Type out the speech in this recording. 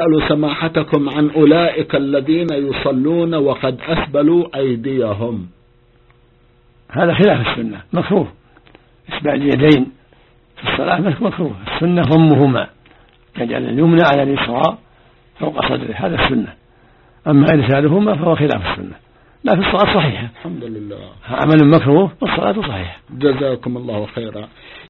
أسأل سماحتكم عن أولئك الذين يصلون وقد أسبلوا أيديهم. هذا خلاف السنة، مكروه إسبال اليدين في الصلاة، مكروه. السنة ضمهما، يجعل اليمنى على اليسرى فوق صدره، هذا السنة. أما إرسالهما فهو خلاف السنة، لا في الصلاة صحيحة، الحمد لله، عمل مكروه والصلاة صحيحة. جزاكم الله خيرا.